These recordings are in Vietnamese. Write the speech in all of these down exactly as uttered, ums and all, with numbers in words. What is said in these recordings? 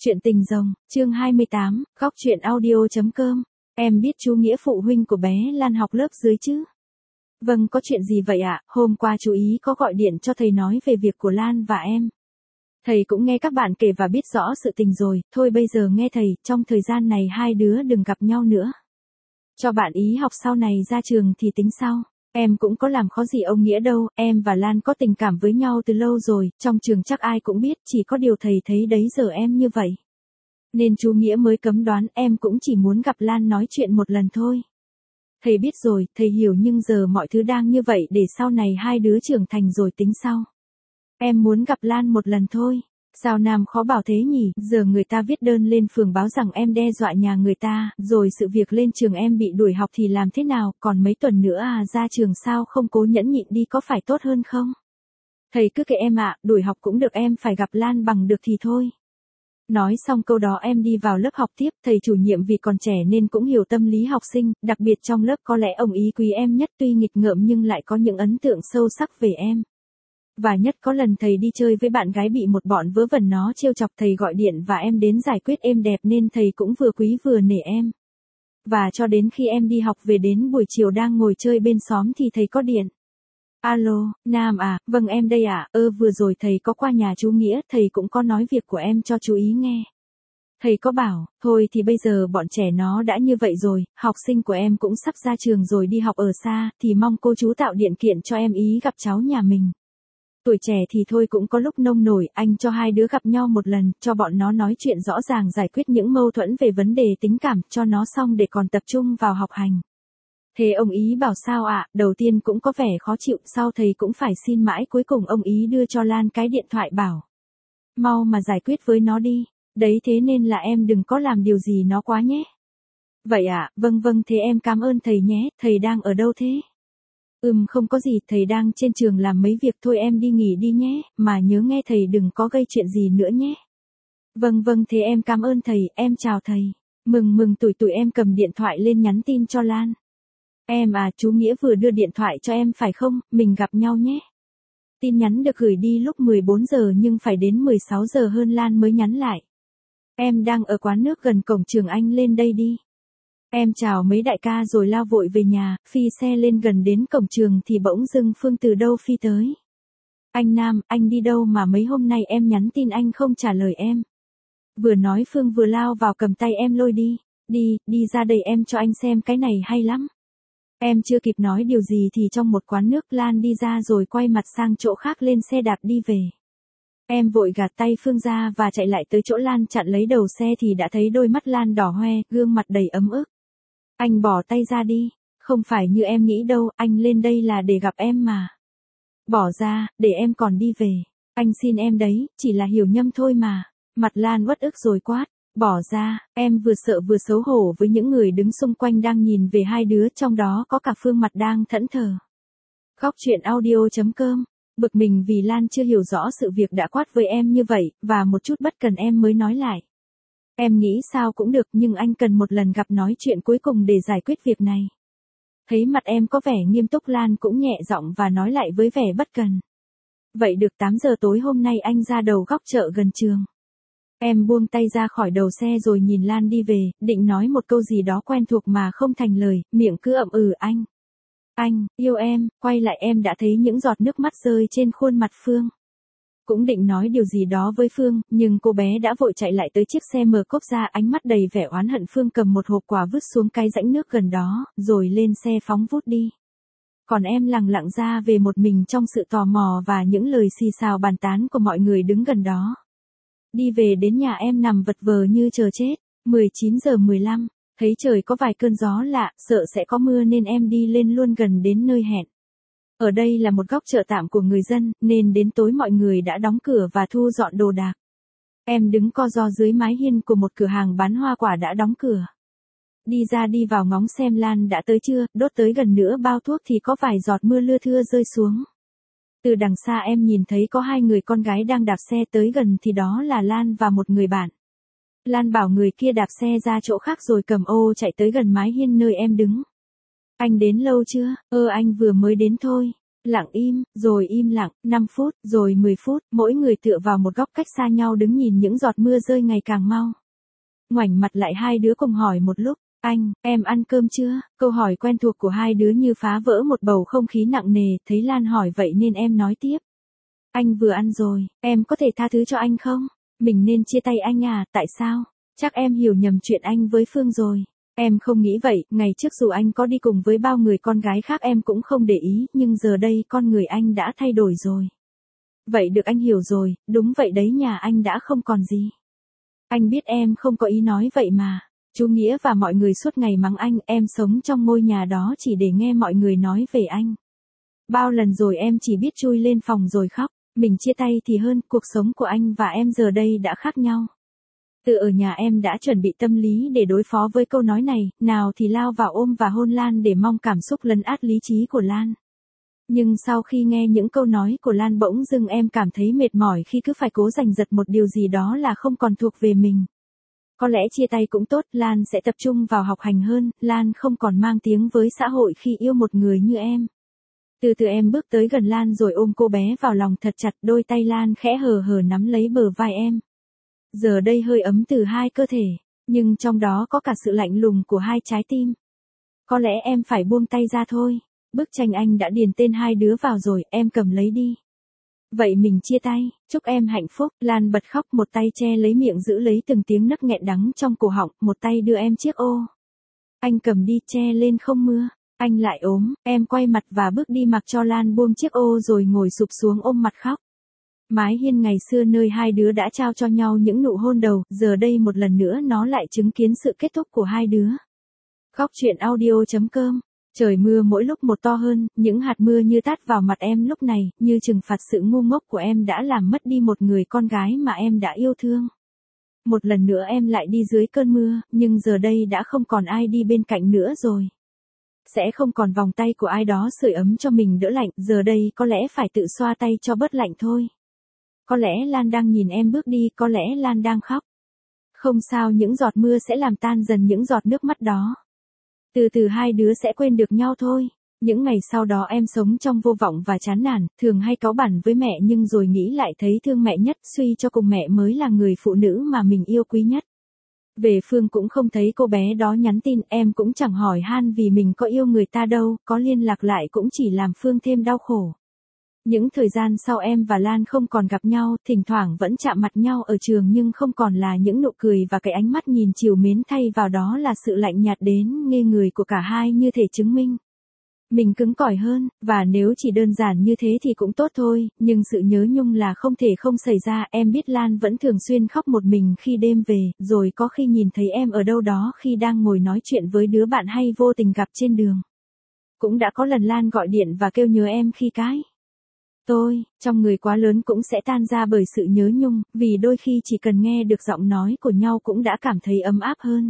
Chuyện tình rồng, chương hai mươi tám, góc chuyện audio.com. Em biết chú Nghĩa phụ huynh của bé Lan học lớp dưới chứ? Vâng, có chuyện gì vậy ạ? Hôm qua chú ý có gọi điện cho thầy nói về việc của Lan và em. Thầy cũng nghe các bạn kể và biết rõ sự tình rồi, thôi bây giờ nghe thầy, trong thời gian này hai đứa đừng gặp nhau nữa. Cho bạn ý học sau này ra trường thì tính sau. Em cũng có làm khó gì ông Nghĩa đâu, em và Lan có tình cảm với nhau từ lâu rồi, trong trường chắc ai cũng biết, chỉ có điều thầy thấy đấy giờ em như vậy. Nên chú Nghĩa mới cấm đoán, em cũng chỉ muốn gặp Lan nói chuyện một lần thôi. Thầy biết rồi, thầy hiểu, nhưng giờ mọi thứ đang như vậy để sau này hai đứa trưởng thành rồi tính sau. Em muốn gặp Lan một lần thôi. Sao Nam khó bảo thế nhỉ, giờ người ta viết đơn lên phường báo rằng em đe dọa nhà người ta, rồi sự việc lên trường em bị đuổi học thì làm thế nào, còn mấy tuần nữa à, ra trường sao không cố nhẫn nhịn đi, có phải tốt hơn không? Thầy cứ kệ em ạ, đuổi học cũng được, em phải gặp Lan bằng được thì thôi. Nói xong câu đó em đi vào lớp học tiếp, thầy chủ nhiệm vì còn trẻ nên cũng hiểu tâm lý học sinh, đặc biệt trong lớp có lẽ ông ý quý em nhất, tuy nghịch ngợm nhưng lại có những ấn tượng sâu sắc về em. Và nhất có lần thầy đi chơi với bạn gái bị một bọn vớ vẩn nó trêu chọc, thầy gọi điện và em đến giải quyết êm đẹp nên thầy cũng vừa quý vừa nể em. Và cho đến khi em đi học về đến buổi chiều đang ngồi chơi bên xóm thì thầy có điện. Alo, Nam à, vâng em đây ạ, ơ vừa rồi thầy có qua nhà chú Nghĩa, thầy cũng có nói việc của em cho chú ý nghe. Thầy có bảo, thôi thì bây giờ bọn trẻ nó đã như vậy rồi, học sinh của em cũng sắp ra trường rồi đi học ở xa, thì mong cô chú tạo điện kiện cho em ý gặp cháu nhà mình. Tuổi trẻ thì thôi cũng có lúc nông nổi, anh cho hai đứa gặp nhau một lần, cho bọn nó nói chuyện rõ ràng, giải quyết những mâu thuẫn về vấn đề tình cảm cho nó xong để còn tập trung vào học hành. Thế ông ý bảo sao ạ, đầu tiên cũng có vẻ khó chịu, sau thầy cũng phải xin mãi, cuối cùng ông ý đưa cho Lan cái điện thoại bảo. Mau mà giải quyết với nó đi, đấy thế nên là em đừng có làm điều gì nó quá nhé. Vậy ạ, vâng vâng thế em cảm ơn thầy nhé, thầy đang ở đâu thế? Ừm không có gì, thầy đang trên trường làm mấy việc thôi, em đi nghỉ đi nhé, mà nhớ nghe thầy đừng có gây chuyện gì nữa nhé. Vâng vâng thế em cảm ơn thầy, em chào thầy. Mừng mừng tuổi tuổi em cầm điện thoại lên nhắn tin cho Lan. Em à, chú Nghĩa vừa đưa điện thoại cho em phải không, mình gặp nhau nhé. Tin nhắn được gửi đi lúc mười bốn giờ nhưng phải đến mười sáu giờ hơn Lan mới nhắn lại. Em đang ở quán nước gần cổng trường, anh lên đây đi. Em chào mấy đại ca rồi lao vội về nhà, phi xe lên gần đến cổng trường thì bỗng dưng Phương từ đâu phi tới. Anh Nam, anh đi đâu mà mấy hôm nay em nhắn tin anh không trả lời em. Vừa nói Phương vừa lao vào cầm tay em lôi đi. Đi, đi ra đây em cho anh xem cái này hay lắm. Em chưa kịp nói điều gì thì trong một quán nước Lan đi ra rồi quay mặt sang chỗ khác lên xe đạp đi về. Em vội gạt tay Phương ra và chạy lại tới chỗ Lan chặn lấy đầu xe thì đã thấy đôi mắt Lan đỏ hoe, gương mặt đầy ấm ức. Anh bỏ tay ra đi, không phải như em nghĩ đâu, anh lên đây là để gặp em mà. Bỏ ra, để em còn đi về. Anh xin em đấy, chỉ là hiểu nhầm thôi mà. Mặt Lan uất ức rồi quát. Bỏ ra, em vừa sợ vừa xấu hổ với những người đứng xung quanh đang nhìn về hai đứa, trong đó có cả Phương mặt đang thẫn thờ. Góc chuyện audio.com. Bực mình vì Lan chưa hiểu rõ sự việc đã quát với em như vậy, và một chút bất cần em mới nói lại. Em nghĩ sao cũng được nhưng anh cần một lần gặp nói chuyện cuối cùng để giải quyết việc này. Thấy mặt em có vẻ nghiêm túc, Lan cũng nhẹ giọng và nói lại với vẻ bất cần. Vậy được, tám giờ tối hôm nay anh ra đầu góc chợ gần trường. Em buông tay ra khỏi đầu xe rồi nhìn Lan đi về, định nói một câu gì đó quen thuộc mà không thành lời, miệng cứ ậm ừ anh. Anh, yêu em, quay lại em đã thấy những giọt nước mắt rơi trên khuôn mặt Phương. Cũng định nói điều gì đó với Phương, nhưng cô bé đã vội chạy lại tới chiếc xe mở cốp ra, ánh mắt đầy vẻ oán hận. Phương cầm một hộp quà vứt xuống cái rãnh nước gần đó, rồi lên xe phóng vút đi. Còn em lặng lặng ra về một mình trong sự tò mò và những lời xì xào bàn tán của mọi người đứng gần đó. Đi về đến nhà em nằm vật vờ như chờ chết. mười chín giờ mười lăm, thấy trời có vài cơn gió lạ, sợ sẽ có mưa nên em đi lên luôn gần đến nơi hẹn. Ở đây là một góc chợ tạm của người dân, nên đến tối mọi người đã đóng cửa và thu dọn đồ đạc. Em đứng co ro dưới mái hiên của một cửa hàng bán hoa quả đã đóng cửa. Đi ra đi vào ngóng xem Lan đã tới chưa, đốt tới gần nửa bao thuốc thì có vài giọt mưa lưa thưa rơi xuống. Từ đằng xa em nhìn thấy có hai người con gái đang đạp xe tới gần thì đó là Lan và một người bạn. Lan bảo người kia đạp xe ra chỗ khác rồi cầm ô chạy tới gần mái hiên nơi em đứng. Anh đến lâu chưa? Ơ anh vừa mới đến thôi. Lặng im, rồi im lặng, năm phút, rồi mười phút, mỗi người tựa vào một góc cách xa nhau đứng nhìn những giọt mưa rơi ngày càng mau. Ngoảnh mặt lại hai đứa cùng hỏi một lúc, anh, em ăn cơm chưa? Câu hỏi quen thuộc của hai đứa như phá vỡ một bầu không khí nặng nề, thấy Lan hỏi vậy nên em nói tiếp. Anh vừa ăn rồi, em có thể tha thứ cho anh không? Mình nên chia tay anh à, tại sao? Chắc em hiểu nhầm chuyện anh với Phương rồi. Em không nghĩ vậy, ngày trước dù anh có đi cùng với bao người con gái khác em cũng không để ý, nhưng giờ đây con người anh đã thay đổi rồi. Vậy được, anh hiểu rồi, đúng vậy đấy, nhà anh đã không còn gì. Anh biết em không có ý nói vậy mà. Chú Nghĩa và mọi người suốt ngày mắng anh, em sống trong ngôi nhà đó chỉ để nghe mọi người nói về anh. Bao lần rồi em chỉ biết chui lên phòng rồi khóc. Mình chia tay thì hơn, cuộc sống của anh và em giờ đây đã khác nhau. Từ ở nhà em đã chuẩn bị tâm lý để đối phó với câu nói này, nào thì lao vào ôm và hôn Lan để mong cảm xúc lấn át lý trí của Lan. Nhưng sau khi nghe những câu nói của Lan bỗng dưng em cảm thấy mệt mỏi khi cứ phải cố giành giật một điều gì đó là không còn thuộc về mình. Có lẽ chia tay cũng tốt, Lan sẽ tập trung vào học hành hơn, Lan không còn mang tiếng với xã hội khi yêu một người như em. Từ từ em bước tới gần Lan rồi ôm cô bé vào lòng thật chặt, đôi tay Lan khẽ hờ hờ nắm lấy bờ vai em. Giờ đây hơi ấm từ hai cơ thể, nhưng trong đó có cả sự lạnh lùng của hai trái tim. Có lẽ em phải buông tay ra thôi. Bức tranh anh đã điền tên hai đứa vào rồi, em cầm lấy đi. Vậy mình chia tay, chúc em hạnh phúc. Lan bật khóc, một tay che lấy miệng giữ lấy từng tiếng nấc nghẹn đắng trong cổ họng, một tay đưa em chiếc ô. Anh cầm đi, che lên không mưa. Anh lại ốm, em quay mặt và bước đi mặc cho Lan buông chiếc ô rồi ngồi sụp xuống ôm mặt khóc. Mái hiên ngày xưa nơi hai đứa đã trao cho nhau những nụ hôn đầu, giờ đây một lần nữa nó lại chứng kiến sự kết thúc của hai đứa. Góc truyện audio chấm com. Trời mưa mỗi lúc một to hơn, những hạt mưa như tát vào mặt em lúc này, như trừng phạt sự ngu ngốc của em đã làm mất đi một người con gái mà em đã yêu thương. Một lần nữa em lại đi dưới cơn mưa, nhưng giờ đây đã không còn ai đi bên cạnh nữa rồi. Sẽ không còn vòng tay của ai đó sưởi ấm cho mình đỡ lạnh, giờ đây có lẽ phải tự xoa tay cho bớt lạnh thôi. Có lẽ Lan đang nhìn em bước đi, có lẽ Lan đang khóc. Không sao, những giọt mưa sẽ làm tan dần những giọt nước mắt đó. Từ từ hai đứa sẽ quên được nhau thôi. Những ngày sau đó em sống trong vô vọng và chán nản, thường hay cáu bẳn với mẹ nhưng rồi nghĩ lại thấy thương mẹ nhất, suy cho cùng mẹ mới là người phụ nữ mà mình yêu quý nhất. Về Phương cũng không thấy cô bé đó nhắn tin, em cũng chẳng hỏi han vì mình có yêu người ta đâu, có liên lạc lại cũng chỉ làm Phương thêm đau khổ. Những thời gian sau em và Lan không còn gặp nhau, thỉnh thoảng vẫn chạm mặt nhau ở trường nhưng không còn là những nụ cười và cái ánh mắt nhìn trìu mến, thay vào đó là sự lạnh nhạt đến ngây người của cả hai, như thể chứng minh mình cứng cỏi hơn, và nếu chỉ đơn giản như thế thì cũng tốt thôi, nhưng sự nhớ nhung là không thể không xảy ra. Em biết Lan vẫn thường xuyên khóc một mình khi đêm về, rồi có khi nhìn thấy em ở đâu đó khi đang ngồi nói chuyện với đứa bạn hay vô tình gặp trên đường. Cũng đã có lần Lan gọi điện và kêu nhớ em khi cái tôi, trong người quá lớn cũng sẽ tan ra bởi sự nhớ nhung, vì đôi khi chỉ cần nghe được giọng nói của nhau cũng đã cảm thấy ấm áp hơn.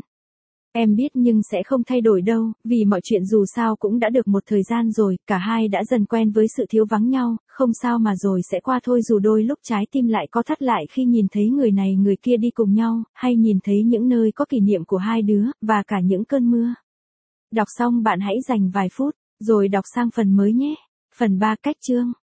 Em biết nhưng sẽ không thay đổi đâu, vì mọi chuyện dù sao cũng đã được một thời gian rồi, cả hai đã dần quen với sự thiếu vắng nhau, không sao mà rồi sẽ qua thôi, dù đôi lúc trái tim lại co thắt lại khi nhìn thấy người này người kia đi cùng nhau, hay nhìn thấy những nơi có kỷ niệm của hai đứa, và cả những cơn mưa. Đọc xong bạn hãy dành vài phút, rồi đọc sang phần mới nhé. Phần ba, cách chương.